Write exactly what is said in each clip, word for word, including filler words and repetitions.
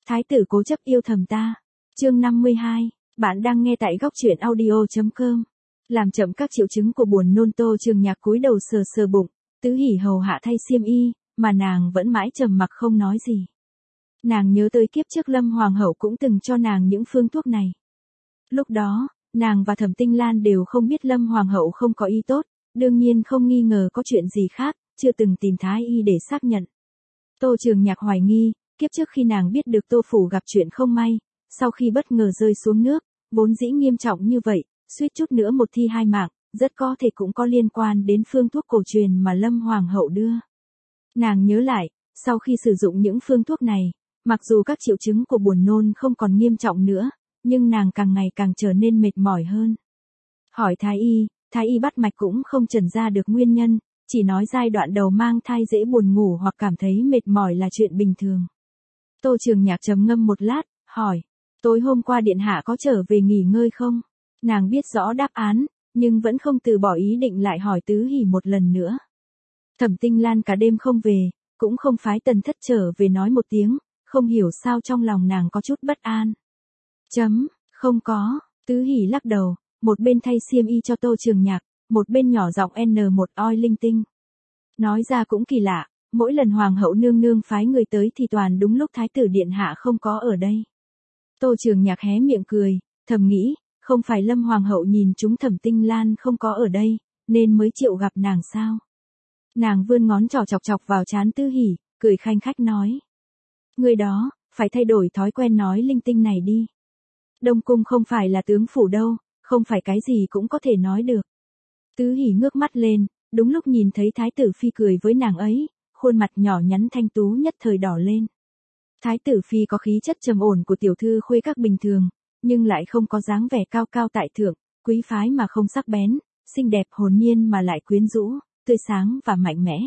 Thái tử cố chấp yêu thầm ta. Chương năm mươi hai, bạn đang nghe tại góc truyện audio chấm com. Làm chậm các triệu chứng của buồn nôn, Tô Trường Nhạc cúi đầu sờ sờ bụng, Tứ Hỉ hầu hạ thay xiêm y, mà nàng vẫn mãi trầm mặc không nói gì. Nàng nhớ tới kiếp trước Lâm Hoàng hậu cũng từng cho nàng những phương thuốc này. Lúc đó, nàng và Thẩm Tinh Lan đều không biết Lâm Hoàng hậu không có ý tốt, đương nhiên không nghi ngờ có chuyện gì khác, chưa từng tìm thái y để xác nhận. Tô Trường Nhạc hoài nghi, kiếp trước khi nàng biết được Tô phủ gặp chuyện không may, sau khi bất ngờ rơi xuống nước, vốn dĩ nghiêm trọng như vậy, suýt chút nữa một thi hai mạng, rất có thể cũng có liên quan đến phương thuốc cổ truyền mà Lâm Hoàng hậu đưa. Nàng nhớ lại, sau khi sử dụng những phương thuốc này, mặc dù các triệu chứng của buồn nôn không còn nghiêm trọng nữa, nhưng nàng càng ngày càng trở nên mệt mỏi hơn. Hỏi thái y, thái y bắt mạch cũng không chẩn ra được nguyên nhân, chỉ nói giai đoạn đầu mang thai dễ buồn ngủ hoặc cảm thấy mệt mỏi là chuyện bình thường. Tô Trường Nhạc trầm ngâm một lát, hỏi, tối hôm qua điện hạ có trở về nghỉ ngơi không? Nàng biết rõ đáp án, nhưng vẫn không từ bỏ ý định lại hỏi Tứ Hỉ một lần nữa. Thẩm Tinh Lan cả đêm không về, cũng không phái Tần Thất trở về nói một tiếng, không hiểu sao trong lòng nàng có chút bất an. Chấm, không có, Tứ Hỉ lắc đầu, một bên thay xiêm y cho Tô Trường Nhạc, một bên nhỏ giọng en một oi linh tinh. Nói ra cũng kỳ lạ, mỗi lần Hoàng hậu nương nương phái người tới thì toàn đúng lúc Thái tử điện hạ không có ở đây. Tô Trường Nhạc hé miệng cười, thầm nghĩ, không phải Lâm Hoàng hậu nhìn chúng Thẩm Tinh Lan không có ở đây, nên mới chịu gặp nàng sao? Nàng vươn ngón trỏ chọc chọc vào trán Tứ Hỉ, cười khanh khách nói. Người đó, phải thay đổi thói quen nói linh tinh này đi. Đông cung không phải là tướng phủ đâu, không phải cái gì cũng có thể nói được. Tứ Hỉ ngước mắt lên, đúng lúc nhìn thấy Thái tử Phi cười với nàng ấy, khuôn mặt nhỏ nhắn thanh tú nhất thời đỏ lên. Thái tử Phi có khí chất trầm ổn của tiểu thư khuê các bình thường, nhưng lại không có dáng vẻ cao cao tại thượng, quý phái mà không sắc bén, xinh đẹp hồn nhiên mà lại quyến rũ, tươi sáng và mạnh mẽ.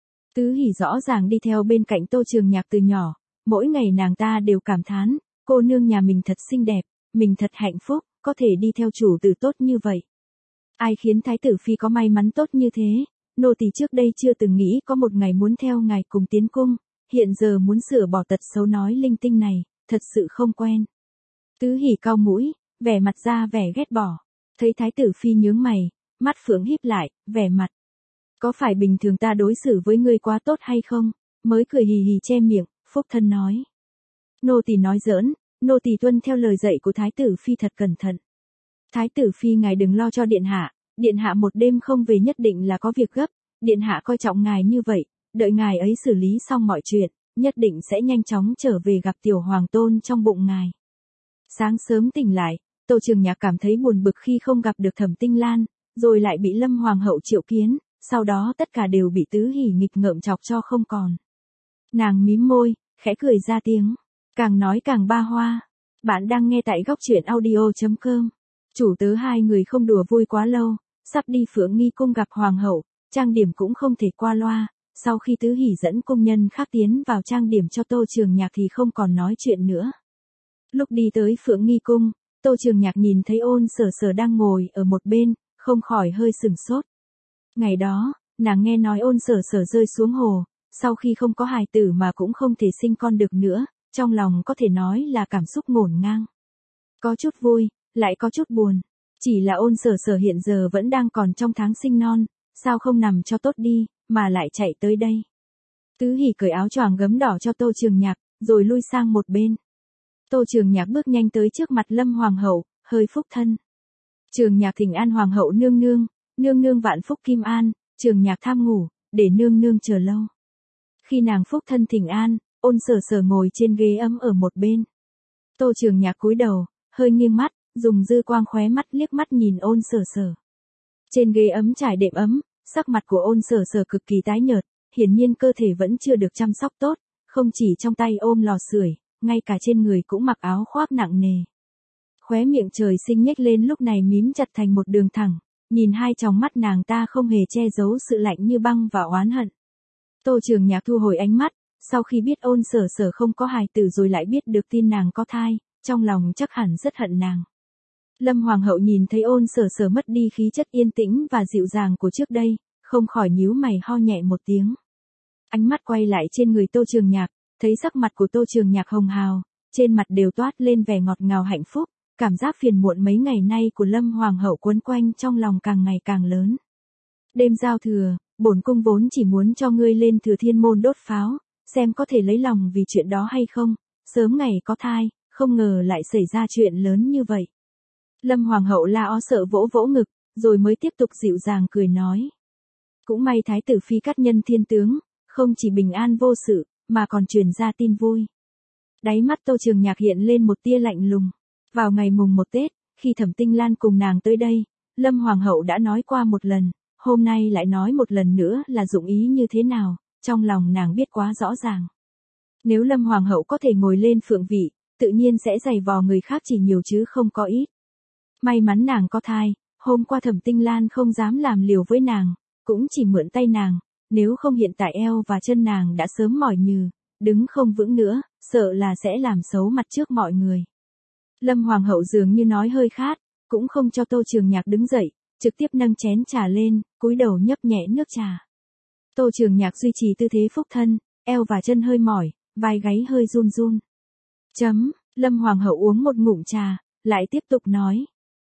Tứ Hỉ rõ ràng đi theo bên cạnh Tô Trường Nhạc từ nhỏ, mỗi ngày nàng ta đều cảm thán, cô nương nhà mình thật xinh đẹp, mình thật hạnh phúc, có thể đi theo chủ tử tốt như vậy. Ai khiến Thái tử Phi có may mắn tốt như thế, nô tỳ trước đây chưa từng nghĩ có một ngày muốn theo ngài cùng tiến cung, hiện giờ muốn sửa bỏ tật xấu nói linh tinh này, thật sự không quen. Tứ Hỉ cau mũi, vẻ mặt ra vẻ ghét bỏ, thấy Thái tử Phi nhướng mày, mắt phượng híp lại, vẻ mặt. Có phải bình thường ta đối xử với ngươi quá tốt hay không? Mới cười hì hì che miệng, phúc thân nói. Nô tỳ nói giỡn, nô tỳ tuân theo lời dạy của Thái tử Phi thật cẩn thận. Thái tử Phi ngài đừng lo cho điện hạ, điện hạ một đêm không về nhất định là có việc gấp, điện hạ coi trọng ngài như vậy, đợi ngài ấy xử lý xong mọi chuyện, nhất định sẽ nhanh chóng trở về gặp tiểu hoàng tôn trong bụng ngài. Sáng sớm tỉnh lại, Tô Trường Nhạc cảm thấy buồn bực khi không gặp được Thẩm Tinh Lan, rồi lại bị Lâm Hoàng hậu triệu kiến, sau đó tất cả đều bị Tứ Hỉ nghịch ngợm chọc cho không còn. Nàng mím môi, khẽ cười ra tiếng, càng nói càng ba hoa. Bạn đang nghe tại góc truyện audio chấm com. Chủ tớ hai người không đùa vui quá lâu, sắp đi Phượng Nghi cung gặp Hoàng hậu, trang điểm cũng không thể qua loa, sau khi Tứ Hỉ dẫn công nhân khác tiến vào trang điểm cho Tô Trường Nhạc thì không còn nói chuyện nữa. Lúc đi tới Phượng Nghi cung, Tô Trường Nhạc nhìn thấy Ôn Sở Sở đang ngồi ở một bên, không khỏi hơi sừng sốt. Ngày đó, nàng nghe nói Ôn Sở Sở rơi xuống hồ, sau khi không có hài tử mà cũng không thể sinh con được nữa, trong lòng có thể nói là cảm xúc ngổn ngang. Có chút vui, lại có chút buồn. Chỉ là Ôn Sở Sở hiện giờ vẫn đang còn trong tháng sinh non, sao không nằm cho tốt đi, mà lại chạy tới đây. Tứ Hỉ cởi áo choàng gấm đỏ cho Tô Trường Nhạc, rồi lui sang một bên. Tô Trường Nhạc bước nhanh tới trước mặt Lâm Hoàng hậu, hơi phúc thân. Trường Nhạc thỉnh an Hoàng hậu nương nương, nương nương vạn phúc kim an, Trường Nhạc tham ngủ, để nương nương chờ lâu. Khi nàng phúc thân thỉnh an, Ôn Sở Sở ngồi trên ghế ấm ở một bên. Tô Trường Nhạc cúi đầu, hơi nghiêng mắt, dùng dư quang khóe mắt liếc mắt nhìn Ôn Sở Sở. Trên ghế ấm trải đệm ấm, sắc mặt của Ôn Sở Sở cực kỳ tái nhợt, hiển nhiên cơ thể vẫn chưa được chăm sóc tốt, không chỉ trong tay ôm lò sưởi, ngay cả trên người cũng mặc áo khoác nặng nề. Khóe miệng trời sinh nhếch lên lúc này mím chặt thành một đường thẳng, nhìn hai tròng mắt nàng ta không hề che giấu sự lạnh như băng và oán hận. Tô Trường Nhạc thu hồi ánh mắt, sau khi biết Ôn Sở Sở không có hài tử rồi lại biết được tin nàng có thai, trong lòng chắc hẳn rất hận nàng. Lâm Hoàng hậu nhìn thấy Ôn Sở Sở mất đi khí chất yên tĩnh và dịu dàng của trước đây, không khỏi nhíu mày ho nhẹ một tiếng. Ánh mắt quay lại trên người Tô Trường Nhạc, thấy sắc mặt của Tô Trường Nhạc hồng hào, trên mặt đều toát lên vẻ ngọt ngào hạnh phúc, cảm giác phiền muộn mấy ngày nay của Lâm Hoàng hậu quấn quanh trong lòng càng ngày càng lớn. Đêm giao thừa, bổn cung vốn chỉ muốn cho ngươi lên Thừa Thiên môn đốt pháo, xem có thể lấy lòng vì chuyện đó hay không, sớm ngày có thai, không ngờ lại xảy ra chuyện lớn như vậy. Lâm Hoàng hậu la ó sợ vỗ vỗ ngực, rồi mới tiếp tục dịu dàng cười nói. Cũng may thái tử phi cát nhân thiên tướng, không chỉ bình an vô sự, mà còn truyền ra tin vui. Đáy mắt Tô Trường Nhạc hiện lên một tia lạnh lùng. Vào ngày mùng một Tết, khi Thẩm Tinh Lan cùng nàng tới đây, Lâm Hoàng hậu đã nói qua một lần, hôm nay lại nói một lần nữa là dụng ý như thế nào, trong lòng nàng biết quá rõ ràng. Nếu Lâm Hoàng hậu có thể ngồi lên phượng vị, tự nhiên sẽ giày vò người khác chỉ nhiều chứ không có ít. May mắn nàng có thai, hôm qua Thẩm Tinh Lan không dám làm liều với nàng, cũng chỉ mượn tay nàng, nếu không hiện tại eo và chân nàng đã sớm mỏi nhừ, đứng không vững nữa, sợ là sẽ làm xấu mặt trước mọi người. Lâm Hoàng hậu dường như nói hơi khát, cũng không cho Tô Trường Nhạc đứng dậy, trực tiếp nâng chén trà lên, cúi đầu nhấp nhẹ nước trà. Tô Trường Nhạc duy trì tư thế phúc thân, eo và chân hơi mỏi, vai gáy hơi run run. Chấm, Lâm Hoàng hậu uống một ngụm trà, lại tiếp tục nói.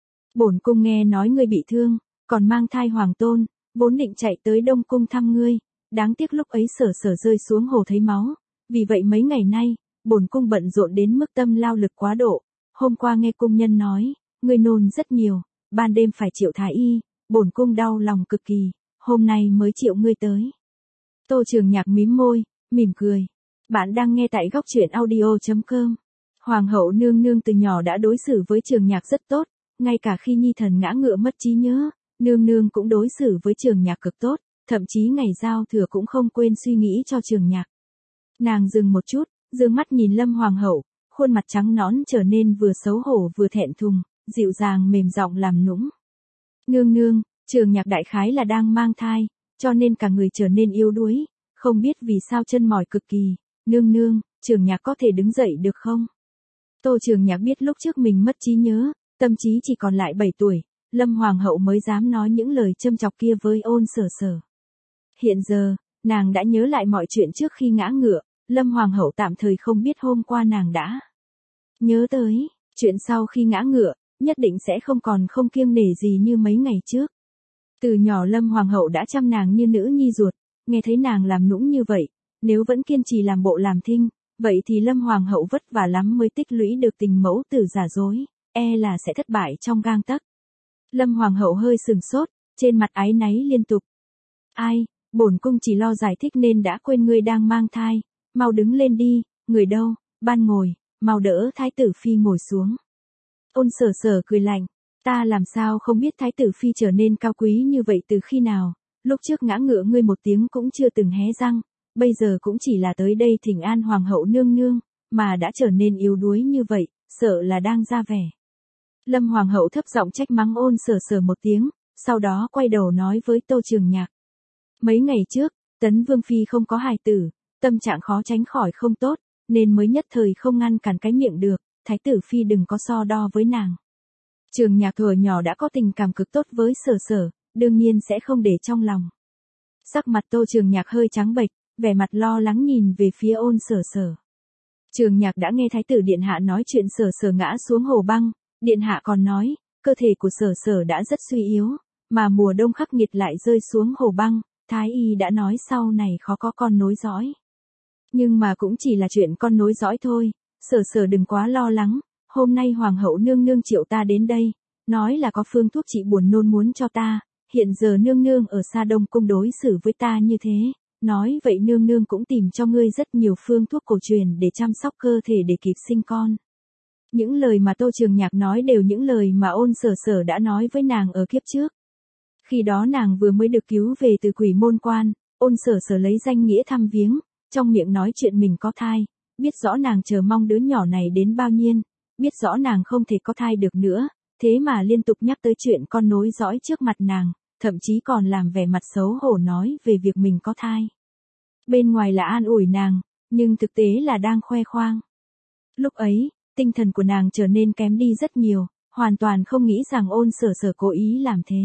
Bổn cung nghe nói ngươi bị thương, còn mang thai hoàng tôn, vốn định chạy tới Đông Cung thăm ngươi, đáng tiếc lúc ấy Sở Sở rơi xuống hồ thấy máu, vì vậy mấy ngày nay, bổn cung bận rộn đến mức tâm lao lực quá độ, hôm qua nghe cung nhân nói, ngươi nôn rất nhiều, ban đêm phải triệu thái y, bổn cung đau lòng cực kỳ, hôm nay mới triệu ngươi tới. Tô Trường Nhạc mím môi, mỉm cười. Bạn đang nghe tại góc truyện audio chấm com. Hoàng hậu nương nương từ nhỏ đã đối xử với Trường Nhạc rất tốt, ngay cả khi nhi thần ngã ngựa mất trí nhớ, nương nương cũng đối xử với Trường Nhạc cực tốt, thậm chí ngày giao thừa cũng không quên suy nghĩ cho Trường Nhạc. Nàng dừng một chút, dương mắt nhìn Lâm Hoàng hậu, khuôn mặt trắng nõn trở nên vừa xấu hổ vừa thẹn thùng, dịu dàng mềm giọng làm nũng. Nương nương, Trường Nhạc đại khái là đang mang thai, cho nên cả người trở nên yếu đuối, không biết vì sao chân mỏi cực kỳ, nương nương, Trường Nhạc có thể đứng dậy được không? Tô Trường Nhạc biết lúc trước mình mất trí nhớ, tâm trí chỉ còn lại bảy tuổi, Lâm Hoàng hậu mới dám nói những lời châm chọc kia với Ôn Sở Sở. Hiện giờ, nàng đã nhớ lại mọi chuyện trước khi ngã ngựa, Lâm Hoàng hậu tạm thời không biết hôm qua nàng đã nhớ tới, chuyện sau khi ngã ngựa, nhất định sẽ không còn không kiêng nể gì như mấy ngày trước. Từ nhỏ Lâm Hoàng hậu đã chăm nàng như nữ nhi ruột, nghe thấy nàng làm nũng như vậy, nếu vẫn kiên trì làm bộ làm thinh, vậy thì Lâm Hoàng hậu vất vả lắm mới tích lũy được tình mẫu tử giả dối, e là sẽ thất bại trong gang tấc. Lâm Hoàng hậu hơi sừng sốt, trên mặt áy náy liên tục. Ai, bổn cung chỉ lo giải thích nên đã quên ngươi đang mang thai, mau đứng lên đi, người đâu, ban ngồi, mau đỡ thái tử phi ngồi xuống. Ôn Sở Sở cười lạnh, ta làm sao không biết thái tử phi trở nên cao quý như vậy từ khi nào, lúc trước ngã ngựa ngươi một tiếng cũng chưa từng hé răng, bây giờ cũng chỉ là tới đây thỉnh an hoàng hậu nương nương, mà đã trở nên yếu đuối như vậy, sợ là đang ra vẻ. Lâm Hoàng hậu thấp giọng trách mắng Ôn Sở Sở một tiếng, sau đó quay đầu nói với Tô Trường Nhạc. Mấy ngày trước, Tấn Vương Phi không có hài tử, tâm trạng khó tránh khỏi không tốt, nên mới nhất thời không ngăn cản cái miệng được, thái tử Phi đừng có so đo với nàng. Trường Nhạc thuở nhỏ đã có tình cảm cực tốt với Sở Sở, đương nhiên sẽ không để trong lòng. Sắc mặt Tô Trường Nhạc hơi trắng bệch, vẻ mặt lo lắng nhìn về phía Ôn Sở Sở. Trường Nhạc đã nghe thái tử điện hạ nói chuyện Sở Sở ngã xuống hồ băng, điện hạ còn nói, cơ thể của Sở Sở đã rất suy yếu, mà mùa đông khắc nghiệt lại rơi xuống hồ băng, thái y đã nói sau này khó có con nối dõi. Nhưng mà cũng chỉ là chuyện con nối dõi thôi, Sở Sở đừng quá lo lắng, hôm nay hoàng hậu nương nương triệu ta đến đây, nói là có phương thuốc trị buồn nôn muốn cho ta, hiện giờ nương nương ở xa Đông Cung đối xử với ta như thế, nói vậy nương nương cũng tìm cho ngươi rất nhiều phương thuốc cổ truyền để chăm sóc cơ thể để kịp sinh con. Những lời mà Tô Trường Nhạc nói đều những lời mà Ôn Sở Sở đã nói với nàng ở kiếp trước. Khi đó nàng vừa mới được cứu về từ quỷ môn quan, Ôn Sở Sở lấy danh nghĩa thăm viếng, trong miệng nói chuyện mình có thai, biết rõ nàng chờ mong đứa nhỏ này đến bao nhiêu, biết rõ nàng không thể có thai được nữa, thế mà liên tục nhắc tới chuyện con nối dõi trước mặt nàng, thậm chí còn làm vẻ mặt xấu hổ nói về việc mình có thai. Bên ngoài là an ủi nàng, nhưng thực tế là đang khoe khoang. Lúc ấy, tinh thần của nàng trở nên kém đi rất nhiều, hoàn toàn không nghĩ rằng Ôn Sở Sở cố ý làm thế.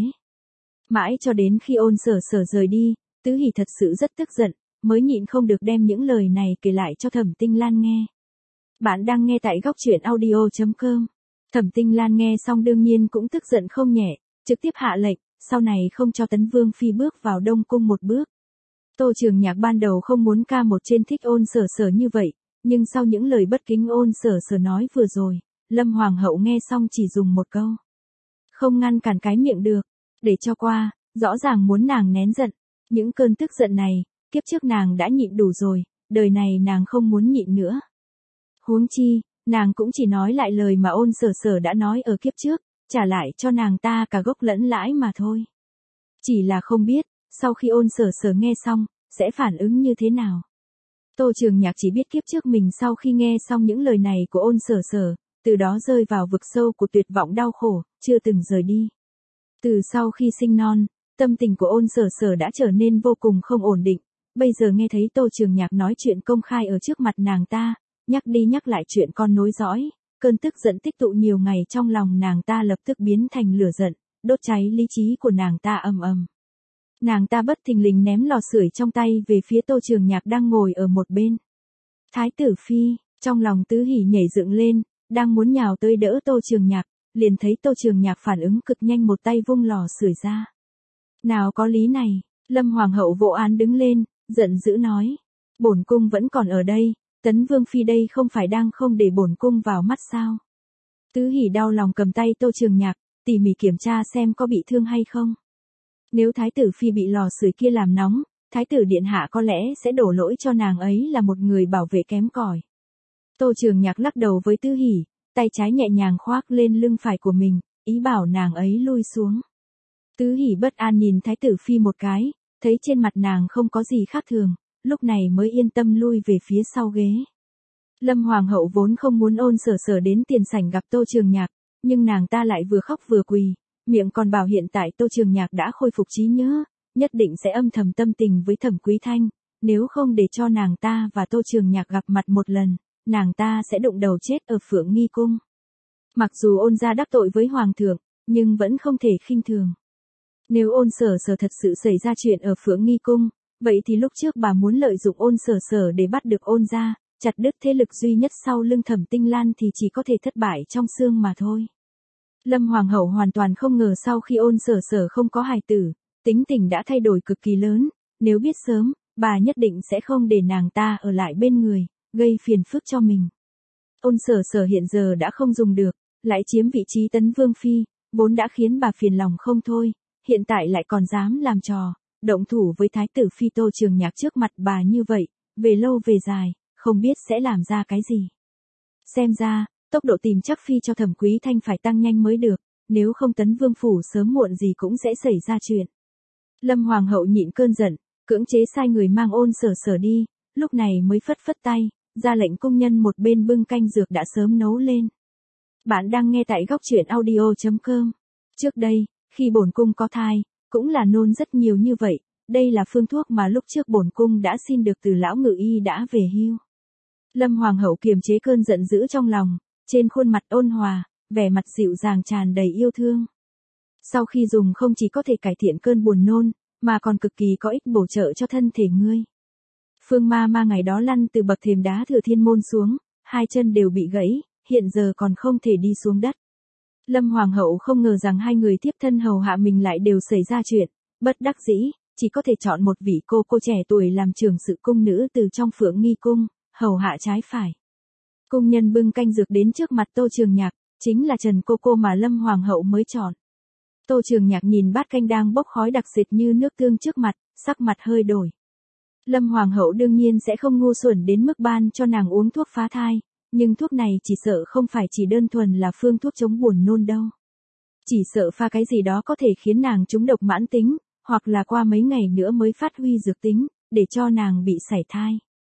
Mãi cho đến khi Ôn Sở Sở rời đi, Tứ Hỷ thật sự rất tức giận, mới nhịn không được đem những lời này kể lại cho Thẩm Tinh Lan nghe. Bạn đang nghe tại góc truyện audio chấm com. Thẩm Tinh Lan nghe xong đương nhiên cũng tức giận không nhẹ, trực tiếp hạ lệnh, sau này không cho Tấn Vương Phi bước vào Đông Cung một bước. Tô Trường Nhạc ban đầu không muốn ca một trên thích Ôn Sở Sở như vậy, nhưng sau những lời bất kính Ôn Sở Sở nói vừa rồi, Lâm Hoàng hậu nghe xong chỉ dùng một câu. Không ngăn cản cái miệng được, để cho qua, rõ ràng muốn nàng nén giận. Những cơn tức giận này, kiếp trước nàng đã nhịn đủ rồi, đời này nàng không muốn nhịn nữa. Huống chi, nàng cũng chỉ nói lại lời mà Ôn Sở Sở đã nói ở kiếp trước, trả lại cho nàng ta cả gốc lẫn lãi mà thôi. Chỉ là không biết, sau khi Ôn Sở Sở nghe xong, sẽ phản ứng như thế nào. Tô Trường Nhạc chỉ biết kiếp trước mình sau khi nghe xong những lời này của Ôn Sở Sở, từ đó rơi vào vực sâu của tuyệt vọng đau khổ, chưa từng rời đi. Từ sau khi sinh non, tâm tình của Ôn Sở Sở đã trở nên vô cùng không ổn định, bây giờ nghe thấy Tô Trường Nhạc nói chuyện công khai ở trước mặt nàng ta, nhắc đi nhắc lại chuyện con nối dõi, cơn tức giận tích tụ nhiều ngày trong lòng nàng ta lập tức biến thành lửa giận, đốt cháy lý trí của nàng ta ầm ầm. Nàng ta bất thình lình ném lò sưởi trong tay về phía Tô Trường Nhạc đang ngồi ở một bên. Thái tử Phi, trong lòng Tứ Hỉ nhảy dựng lên, đang muốn nhào tới đỡ Tô Trường Nhạc, liền thấy Tô Trường Nhạc phản ứng cực nhanh một tay vung lò sưởi ra. Nào có lý này, Lâm Hoàng hậu vỗ án đứng lên, giận dữ nói. Bổn cung vẫn còn ở đây, Tấn Vương Phi đây không phải đang không để bổn cung vào mắt sao? Tứ Hỉ đau lòng cầm tay Tô Trường Nhạc, tỉ mỉ kiểm tra xem có bị thương hay không. Nếu Thái tử Phi bị lò sưởi kia làm nóng, Thái tử Điện Hạ có lẽ sẽ đổ lỗi cho nàng ấy là một người bảo vệ kém cỏi. Tô Trường Nhạc lắc đầu với Tứ Hỉ, tay trái nhẹ nhàng khoác lên lưng phải của mình, ý bảo nàng ấy lui xuống. Tứ Hỉ bất an nhìn Thái tử Phi một cái, thấy trên mặt nàng không có gì khác thường, lúc này mới yên tâm lui về phía sau ghế. Lâm Hoàng hậu vốn không muốn Ôn Sở Sở đến tiền sảnh gặp Tô Trường Nhạc, nhưng nàng ta lại vừa khóc vừa quỳ, miệng còn bảo hiện tại Tô Trường Nhạc đã khôi phục trí nhớ, nhất định sẽ âm thầm tâm tình với Thẩm Quý Thanh, nếu không để cho nàng ta và Tô Trường Nhạc gặp mặt một lần, nàng ta sẽ đụng đầu chết ở Phượng Nghi Cung. Mặc dù Ôn gia đắc tội với Hoàng thượng, nhưng vẫn không thể khinh thường. Nếu Ôn Sở Sở thật sự xảy ra chuyện ở Phượng Nghi Cung, vậy thì lúc trước bà muốn lợi dụng Ôn Sở Sở để bắt được Ôn gia, chặt đứt thế lực duy nhất sau lưng Thẩm Tinh Lan thì chỉ có thể thất bại trong xương mà thôi. Lâm Hoàng hậu hoàn toàn không ngờ sau khi Ôn Sở Sở không có hài tử, tính tình đã thay đổi cực kỳ lớn, nếu biết sớm, bà nhất định sẽ không để nàng ta ở lại bên người, gây phiền phức cho mình. Ôn Sở Sở hiện giờ đã không dùng được, lại chiếm vị trí Tấn Vương Phi, vốn đã khiến bà phiền lòng không thôi, hiện tại lại còn dám làm trò, động thủ với Thái tử Phi Tô Trường Nhạc trước mặt bà như vậy, về lâu về dài, không biết sẽ làm ra cái gì. Xem ra, tốc độ tìm chắc phi cho Thẩm Quý Thanh phải tăng nhanh mới được, nếu không Tấn Vương Phủ sớm muộn gì cũng sẽ xảy ra chuyện. Lâm Hoàng hậu nhịn cơn giận, cưỡng chế sai người mang Ôn Sở Sở đi, lúc này mới phất phất tay, ra lệnh cung nhân một bên bưng canh dược đã sớm nấu lên. Bạn đang nghe tại góc truyện audio chấm com. Trước đây, khi bổn cung có thai, cũng là nôn rất nhiều như vậy, đây là phương thuốc mà lúc trước bổn cung đã xin được từ lão ngự y đã về hưu. Lâm Hoàng hậu kiềm chế cơn giận dữ trong lòng, trên khuôn mặt ôn hòa, vẻ mặt dịu dàng tràn đầy yêu thương. Sau khi dùng không chỉ có thể cải thiện cơn buồn nôn, mà còn cực kỳ có ích bổ trợ cho thân thể ngươi. Phương Ma Ma ngày đó lăn từ bậc thềm đá Thừa Thiên môn xuống, hai chân đều bị gãy, hiện giờ còn không thể đi xuống đất. Lâm Hoàng hậu không ngờ rằng hai người tiếp thân hầu hạ mình lại đều xảy ra chuyện, bất đắc dĩ, chỉ có thể chọn một vị cô cô trẻ tuổi làm trưởng sự cung nữ từ trong Phượng Nghi Cung, hầu hạ trái phải. Cung nhân bưng canh dược đến trước mặt Tô Trường Nhạc, chính là Trần cô cô mà Lâm Hoàng hậu mới chọn. Tô Trường Nhạc nhìn bát canh đang bốc khói đặc sệt như nước tương trước mặt, sắc mặt hơi đổi. Lâm Hoàng hậu đương nhiên sẽ không ngu xuẩn đến mức ban cho nàng uống thuốc phá thai, nhưng thuốc này chỉ sợ không phải chỉ đơn thuần là phương thuốc chống buồn nôn đâu. Chỉ sợ pha cái gì đó có thể khiến nàng trúng độc mãn tính, hoặc là qua mấy ngày nữa mới phát huy dược tính, để cho nàng bị sảy thai.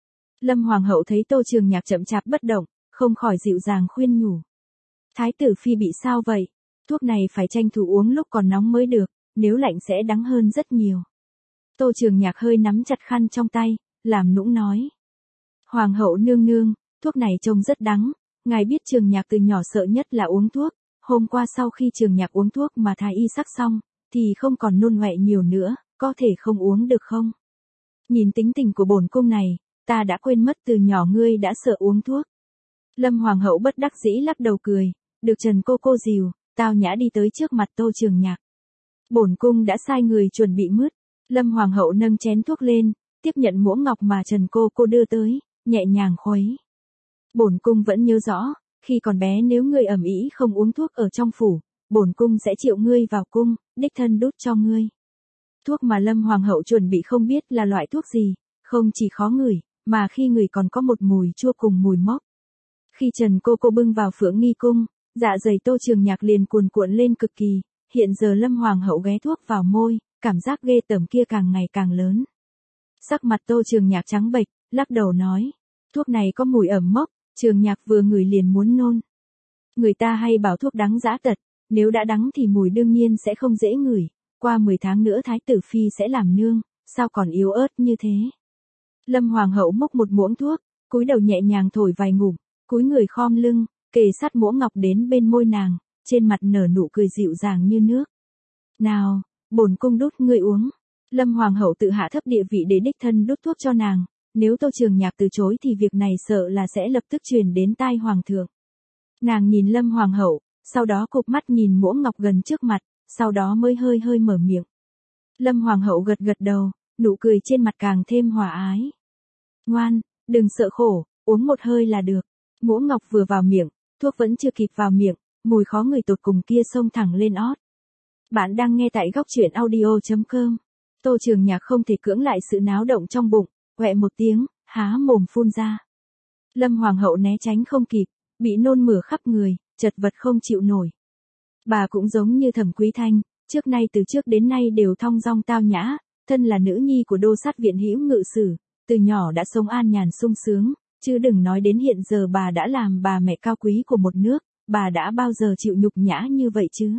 Lâm Hoàng hậu thấy Tô Trường Nhạc chậm chạp bất động, không khỏi dịu dàng khuyên nhủ. Thái tử Phi bị sao vậy? Thuốc này phải tranh thủ uống lúc còn nóng mới được, nếu lạnh sẽ đắng hơn rất nhiều. Tô Trường Nhạc hơi nắm chặt khăn trong tay, làm nũng nói. Hoàng hậu nương nương, thuốc này trông rất đắng, ngài biết Trường Nhạc từ nhỏ sợ nhất là uống thuốc, hôm qua sau khi Trường Nhạc uống thuốc mà thái y sắc xong, thì không còn nôn ọe nhiều nữa, có thể không uống được không? Nhìn tính tình của bổn cung này, ta đã quên mất từ nhỏ ngươi đã sợ uống thuốc. Lâm Hoàng hậu bất đắc dĩ lắc đầu cười, được Trần cô cô dìu, tao nhã đi tới trước mặt Tô Trường Nhạc. Bổn cung đã sai người chuẩn bị mứt. Lâm Hoàng hậu nâng chén thuốc lên, tiếp nhận muỗng ngọc mà Trần cô cô đưa tới, nhẹ nhàng khuấy. Bổn cung vẫn nhớ rõ, khi còn bé nếu ngươi ầm ĩ không uống thuốc ở trong phủ, bổn cung sẽ triệu ngươi vào cung, đích thân đút cho ngươi. Thuốc mà Lâm Hoàng hậu chuẩn bị không biết là loại thuốc gì, không chỉ khó ngửi, mà khi ngửi còn có một mùi chua cùng mùi mốc. Khi Trần cô cô bưng vào Phượng Nghi cung, dạ dày Tô Trường Nhạc liền cuồn cuộn lên cực kỳ, hiện giờ Lâm Hoàng hậu ghé thuốc vào môi, cảm giác ghê tởm kia càng ngày càng lớn. Sắc mặt Tô Trường Nhạc trắng bệch, lắc đầu nói, thuốc này có mùi ẩm mốc, Trường Nhạc vừa ngửi liền muốn nôn. Người ta hay bảo thuốc đắng dã tật, nếu đã đắng thì mùi đương nhiên sẽ không dễ ngửi, qua mười tháng nữa Thái tử Phi sẽ làm nương, sao còn yếu ớt như thế. Lâm Hoàng hậu múc một muỗng thuốc, cúi đầu nhẹ nhàng thổi vài ngụm, cúi người khom lưng, kề sát muỗng ngọc đến bên môi nàng, trên mặt nở nụ cười dịu dàng như nước. Nào, bổn cung đút ngươi uống. Lâm Hoàng hậu tự hạ thấp địa vị để đích thân đút thuốc cho nàng, nếu Tô Trường Nhạc từ chối thì việc này sợ là sẽ lập tức truyền đến tai Hoàng thượng. Nàng nhìn Lâm Hoàng hậu, sau đó cụp mắt nhìn muỗng ngọc gần trước mặt, sau đó mới hơi hơi mở miệng. Lâm Hoàng hậu gật gật đầu, nụ cười trên mặt càng thêm hòa ái. Ngoan, đừng sợ khổ, uống một hơi là được. Muỗng ngọc vừa vào miệng, thuốc vẫn chưa kịp vào miệng, mùi khó người tột cùng kia xông thẳng lên ót. Bạn đang nghe tại góc truyện audio chấm com. Tô Trường Nhạc không thể cưỡng lại sự náo động trong bụng, quẹ một tiếng, há mồm phun ra. Lâm Hoàng hậu né tránh không kịp, bị nôn mửa khắp người, chật vật không chịu nổi. Bà cũng giống như Thẩm Quý Thanh, trước nay từ trước đến nay đều thong dong tao nhã, thân là nữ nhi của đô sát viện hữu ngự sử, từ nhỏ đã sống an nhàn sung sướng, chứ đừng nói đến hiện giờ bà đã làm bà mẹ cao quý của một nước, bà đã bao giờ chịu nhục nhã như vậy chứ.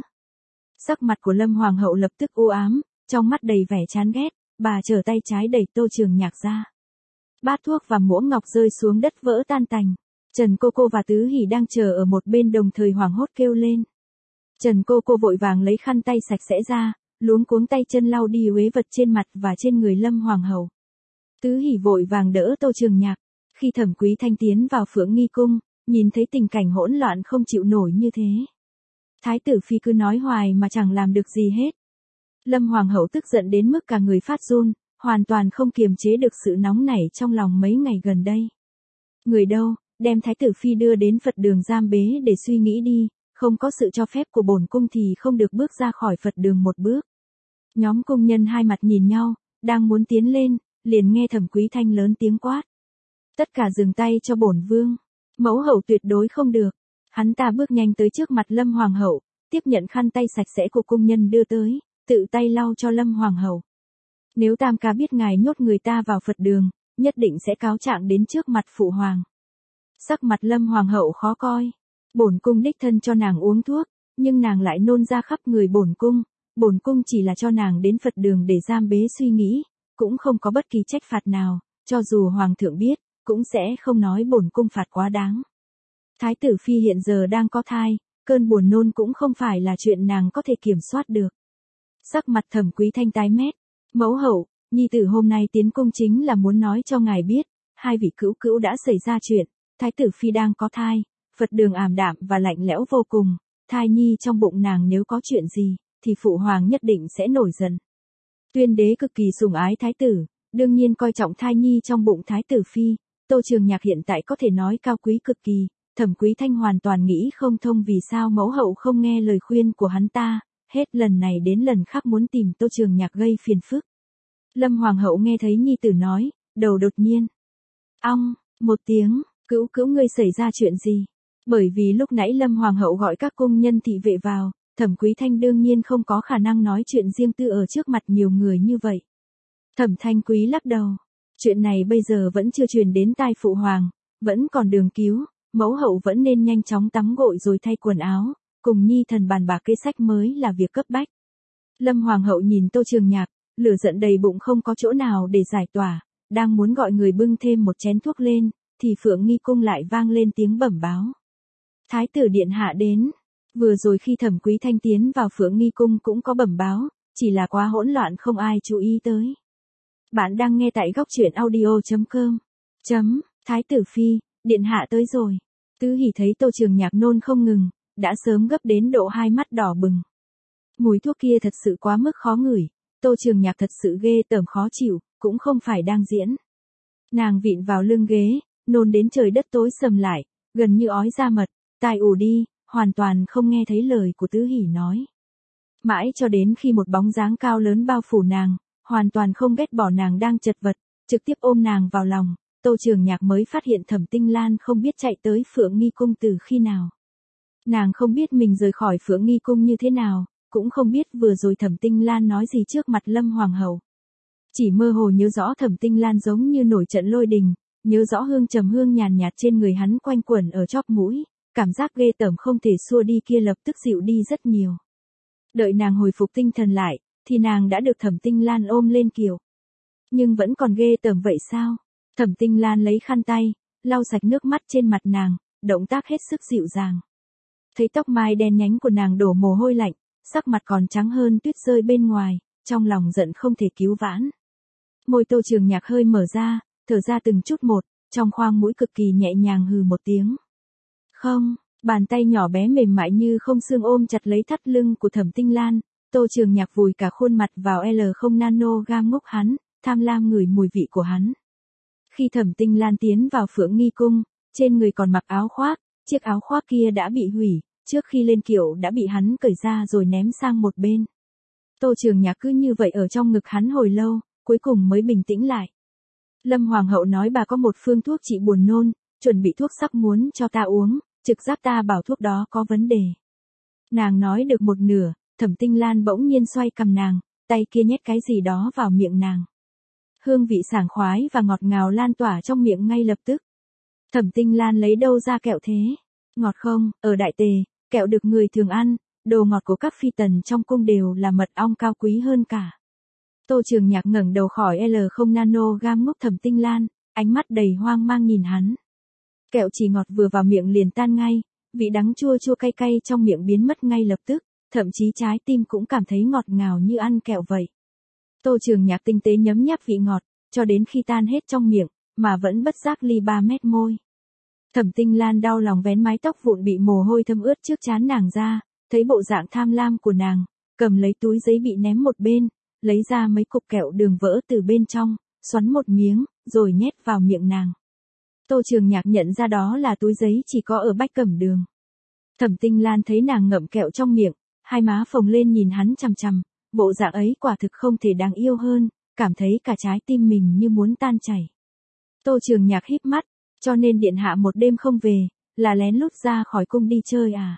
Sắc mặt của Lâm Hoàng hậu lập tức u ám, trong mắt đầy vẻ chán ghét, bà trở tay trái đẩy Tô Trường Nhạc ra. Bát thuốc và muỗng ngọc rơi xuống đất vỡ tan tành. Trần cô cô và Tứ Hỷ đang chờ ở một bên đồng thời hoảng hốt kêu lên. Trần cô cô vội vàng lấy khăn tay sạch sẽ ra, luống cuống tay chân lau đi uế vật trên mặt và trên người Lâm Hoàng hậu. Tứ Hỷ vội vàng đỡ Tô Trường Nhạc. Khi Thẩm Quý Thanh tiến vào Phượng Nghi cung, nhìn thấy tình cảnh hỗn loạn không chịu nổi như thế. Thái tử Phi cứ nói hoài mà chẳng làm được gì hết. Lâm Hoàng hậu tức giận đến mức cả người phát run, hoàn toàn không kiềm chế được sự nóng nảy trong lòng mấy ngày gần đây. Người đâu, đem Thái tử Phi đưa đến Phật đường giam bế để suy nghĩ đi, không có sự cho phép của bổn cung thì không được bước ra khỏi Phật đường một bước. Nhóm cung nhân hai mặt nhìn nhau, đang muốn tiến lên, liền nghe Thẩm Quý Thanh lớn tiếng quát. Tất cả dừng tay cho bổn vương. Mẫu hậu tuyệt đối không được. Hắn ta bước nhanh tới trước mặt Lâm Hoàng hậu, tiếp nhận khăn tay sạch sẽ của cung nhân đưa tới, tự tay lau cho Lâm Hoàng hậu. Nếu Tam ca biết ngài nhốt người ta vào Phật đường, nhất định sẽ cáo trạng đến trước mặt phụ hoàng. Sắc mặt Lâm Hoàng hậu khó coi. Bổn cung đích thân cho nàng uống thuốc, nhưng nàng lại nôn ra khắp người bổn cung. Bổn cung chỉ là cho nàng đến Phật đường để giam bế suy nghĩ, cũng không có bất kỳ trách phạt nào, cho dù hoàng thượng biết, cũng sẽ không nói bổn cung phạt quá đáng. Thái tử Phi hiện giờ đang có thai, cơn buồn nôn cũng không phải là chuyện nàng có thể kiểm soát được. Sắc mặt Thẩm Quý Thanh tái mét. Mẫu hậu, nhi tử hôm nay tiến cung chính là muốn nói cho ngài biết, hai vị cữu cữu đã xảy ra chuyện, Thái tử Phi đang có thai, Phật đường ảm đạm và lạnh lẽo vô cùng, thai nhi trong bụng nàng nếu có chuyện gì, thì phụ hoàng nhất định sẽ nổi giận. Tuyên đế cực kỳ sủng ái thái tử, đương nhiên coi trọng thai nhi trong bụng Thái tử Phi. Tô Trường Nhạc hiện tại có thể nói cao quý cực kỳ, Thẩm Quý Thanh hoàn toàn nghĩ không thông vì sao mẫu hậu không nghe lời khuyên của hắn ta, hết lần này đến lần khác muốn tìm Tô Trường Nhạc gây phiền phức. Lâm Hoàng hậu nghe thấy nhi tử nói, đầu đột nhiên. Ong, một tiếng, cữu cữu ngươi xảy ra chuyện gì? Bởi vì lúc nãy Lâm Hoàng hậu gọi các cung nhân thị vệ vào, Thẩm Quý Thanh đương nhiên không có khả năng nói chuyện riêng tư ở trước mặt nhiều người như vậy. Thẩm Thanh Quý lắc đầu. Chuyện này bây giờ vẫn chưa truyền đến tai phụ hoàng, vẫn còn đường cứu, mẫu hậu vẫn nên nhanh chóng tắm gội rồi thay quần áo, cùng nhi thần bàn bạc kế sách mới là việc cấp bách. Lâm Hoàng hậu nhìn Tô Trường Nhạc, lửa giận đầy bụng không có chỗ nào để giải tỏa, đang muốn gọi người bưng thêm một chén thuốc lên, thì Phượng Nghi cung lại vang lên tiếng bẩm báo. Thái tử điện hạ đến. Vừa rồi khi Thẩm Quý Thanh tiến vào Phượng Nghi cung cũng có bẩm báo, chỉ là quá hỗn loạn không ai chú ý tới. Bạn đang nghe tại góc truyện audio chấm com. Chấm, Thái tử Phi, điện hạ tới rồi. Tứ Hỷ thấy Tô Trường Nhạc nôn không ngừng, đã sớm gấp đến độ hai mắt đỏ bừng. Mùi thuốc kia thật sự quá mức khó ngửi, Tô Trường Nhạc thật sự ghê tởm khó chịu, cũng không phải đang diễn. Nàng vịn vào lưng ghế, nôn đến trời đất tối sầm lại, gần như ói ra mật, tai ù đi, hoàn toàn không nghe thấy lời của Tứ Hỷ nói. Mãi cho đến khi một bóng dáng cao lớn bao phủ nàng, hoàn toàn không ghét bỏ nàng đang chật vật, trực tiếp ôm nàng vào lòng, Tô Trường Nhạc mới phát hiện Thẩm Tinh Lan không biết chạy tới Phượng Nghi Cung từ khi nào. Nàng không biết mình rời khỏi Phượng Nghi Cung như thế nào, cũng không biết vừa rồi Thẩm Tinh Lan nói gì trước mặt Lâm Hoàng hậu. Chỉ mơ hồ nhớ rõ Thẩm Tinh Lan giống như nổi trận lôi đình, nhớ rõ hương trầm hương nhàn nhạt trên người hắn quanh quẩn ở chóp mũi, cảm giác ghê tởm không thể xua đi kia lập tức dịu đi rất nhiều. Đợi nàng hồi phục tinh thần lại, thì nàng đã được Thẩm Tinh Lan ôm lên kiệu. Nhưng vẫn còn ghê tởm vậy sao? Thẩm Tinh Lan lấy khăn tay, lau sạch nước mắt trên mặt nàng, động tác hết sức dịu dàng. Thấy tóc mai đen nhánh của nàng đổ mồ hôi lạnh, sắc mặt còn trắng hơn tuyết rơi bên ngoài, trong lòng giận không thể cứu vãn. Môi Tô Trường Nhạc hơi mở ra, thở ra từng chút một, trong khoang mũi cực kỳ nhẹ nhàng hừ một tiếng. Không, bàn tay nhỏ bé mềm mại như không xương ôm chặt lấy thắt lưng của Thẩm Tinh Lan, Tô Trường Nhạc vùi cả khuôn mặt vào L không nanogram ngốc hắn, tham lam ngửi mùi vị của hắn. Khi Thẩm Tinh Lan tiến vào Phượng Nghi Cung, trên người còn mặc áo khoác, chiếc áo khoác kia đã bị hủy, trước khi lên kiệu đã bị hắn cởi ra rồi ném sang một bên. Tô Trường Nhạc cứ như vậy ở trong ngực hắn hồi lâu, cuối cùng mới bình tĩnh lại. Lâm Hoàng hậu nói bà có một phương thuốc trị buồn nôn, chuẩn bị thuốc sắc muốn cho ta uống, trực giác ta bảo thuốc đó có vấn đề. Nàng nói được một nửa, Thẩm Tinh Lan bỗng nhiên xoay cầm nàng, tay kia nhét cái gì đó vào miệng nàng. Hương vị sảng khoái và ngọt ngào lan tỏa trong miệng ngay lập tức. Thẩm Tinh Lan lấy đâu ra kẹo thế? Ngọt không? Ở Đại Tề, kẹo được người thường ăn, đồ ngọt của các phi tần trong cung đều là mật ong cao quý hơn cả. Tô Trường Nhạc ngẩng đầu khỏi L không nanogram ngốc Thẩm Tinh Lan, ánh mắt đầy hoang mang nhìn hắn. Kẹo chỉ ngọt vừa vào miệng liền tan ngay, vị đắng chua chua cay cay trong miệng biến mất ngay lập tức, thậm chí trái tim cũng cảm thấy ngọt ngào như ăn kẹo vậy. Tô Trường Nhạc tinh tế nhấm nháp vị ngọt, cho đến khi tan hết trong miệng, mà vẫn bất giác ly ba mét môi. Thẩm Tinh Lan đau lòng vén mái tóc vụn bị mồ hôi thấm ướt trước trán nàng ra, thấy bộ dạng tham lam của nàng, cầm lấy túi giấy bị ném một bên, lấy ra mấy cục kẹo đường vỡ từ bên trong, xoắn một miếng, rồi nhét vào miệng nàng. Tô Trường Nhạc nhận ra đó là túi giấy chỉ có ở Bách Cẩm Đường. Thẩm Tinh Lan thấy nàng ngậm kẹo trong miệng, hai má phồng lên nhìn hắn chằm chằm, bộ dạng ấy quả thực không thể đáng yêu hơn, cảm thấy cả trái tim mình như muốn tan chảy. Tô Trường Nhạc híp mắt, cho nên điện hạ một đêm không về, là lén lút ra khỏi cung đi chơi à?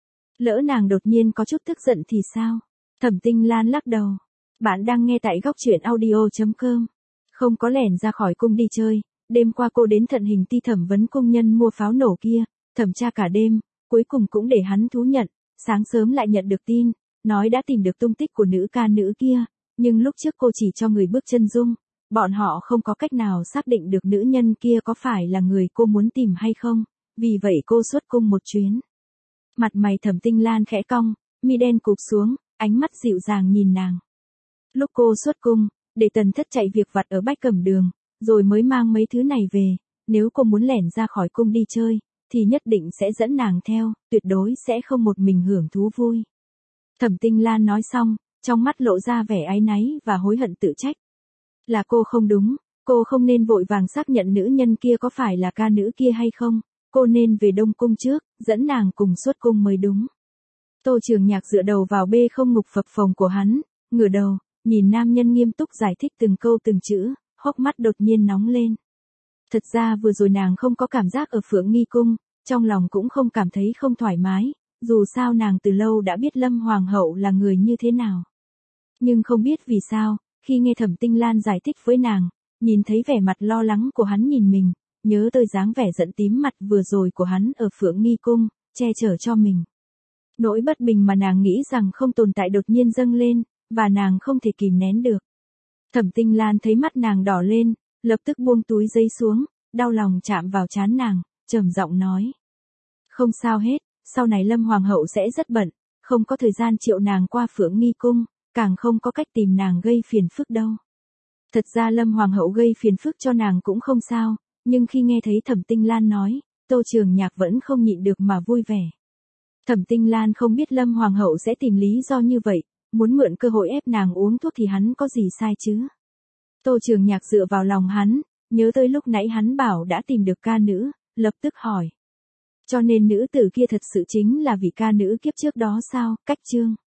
Lỡ nàng đột nhiên có chút tức giận thì sao? Thẩm Tinh Lan lắc đầu. Bạn đang nghe tại góc truyện audio chấm com. Không có lẻn ra khỏi cung đi chơi, đêm qua cô đến Thận Hình Ti thẩm vấn công nhân mua pháo nổ kia, thẩm tra cả đêm, cuối cùng cũng để hắn thú nhận, sáng sớm lại nhận được tin, nói đã tìm được tung tích của nữ ca nữ kia, nhưng lúc trước cô chỉ cho người bước chân dung, bọn họ không có cách nào xác định được nữ nhân kia có phải là người cô muốn tìm hay không, vì vậy cô xuất cung một chuyến. Mặt mày Thẩm Tinh Lan khẽ cong, mi đen cụp xuống, ánh mắt dịu dàng nhìn nàng. Lúc cô xuất cung, để Tần Thất chạy việc vặt ở Bách Cẩm Đường, rồi mới mang mấy thứ này về, nếu cô muốn lẻn ra khỏi cung đi chơi, thì nhất định sẽ dẫn nàng theo, tuyệt đối sẽ không một mình hưởng thú vui. Thẩm Tinh Lan nói xong, trong mắt lộ ra vẻ áy náy và hối hận tự trách. Là cô không đúng, cô không nên vội vàng xác nhận nữ nhân kia có phải là ca nữ kia hay không, cô nên về Đông Cung trước, dẫn nàng cùng xuất cung mới đúng. Tô Trường Nhạc dựa đầu vào bê không ngục phập phồng của hắn, ngửa đầu, nhìn nam nhân nghiêm túc giải thích từng câu từng chữ, hốc mắt đột nhiên nóng lên. Thật ra vừa rồi nàng không có cảm giác ở Phượng Nghi Cung, trong lòng cũng không cảm thấy không thoải mái, dù sao nàng từ lâu đã biết Lâm Hoàng hậu là người như thế nào. Nhưng không biết vì sao, khi nghe Thẩm Tinh Lan giải thích với nàng, nhìn thấy vẻ mặt lo lắng của hắn nhìn mình, nhớ tới dáng vẻ giận tím mặt vừa rồi của hắn ở Phượng Nghi Cung, che chở cho mình. Nỗi bất bình mà nàng nghĩ rằng không tồn tại đột nhiên dâng lên, và nàng không thể kìm nén được. Thẩm Tinh Lan thấy mắt nàng đỏ lên, lập tức buông túi giấy xuống, đau lòng chạm vào trán nàng, trầm giọng nói. Không sao hết, sau này Lâm Hoàng hậu sẽ rất bận, không có thời gian triệu nàng qua Phượng Nghi Cung, càng không có cách tìm nàng gây phiền phức đâu. Thật ra Lâm Hoàng hậu gây phiền phức cho nàng cũng không sao, nhưng khi nghe thấy Thẩm Tinh Lan nói, Tô Trường Nhạc vẫn không nhịn được mà vui vẻ. Thẩm Tinh Lan không biết Lâm Hoàng hậu sẽ tìm lý do như vậy, muốn mượn cơ hội ép nàng uống thuốc thì hắn có gì sai chứ. Tô Trường Nhạc dựa vào lòng hắn, nhớ tới lúc nãy hắn bảo đã tìm được ca nữ, lập tức hỏi. Cho nên nữ tử kia thật sự chính là vị ca nữ kiếp trước đó sao, Cách Trương.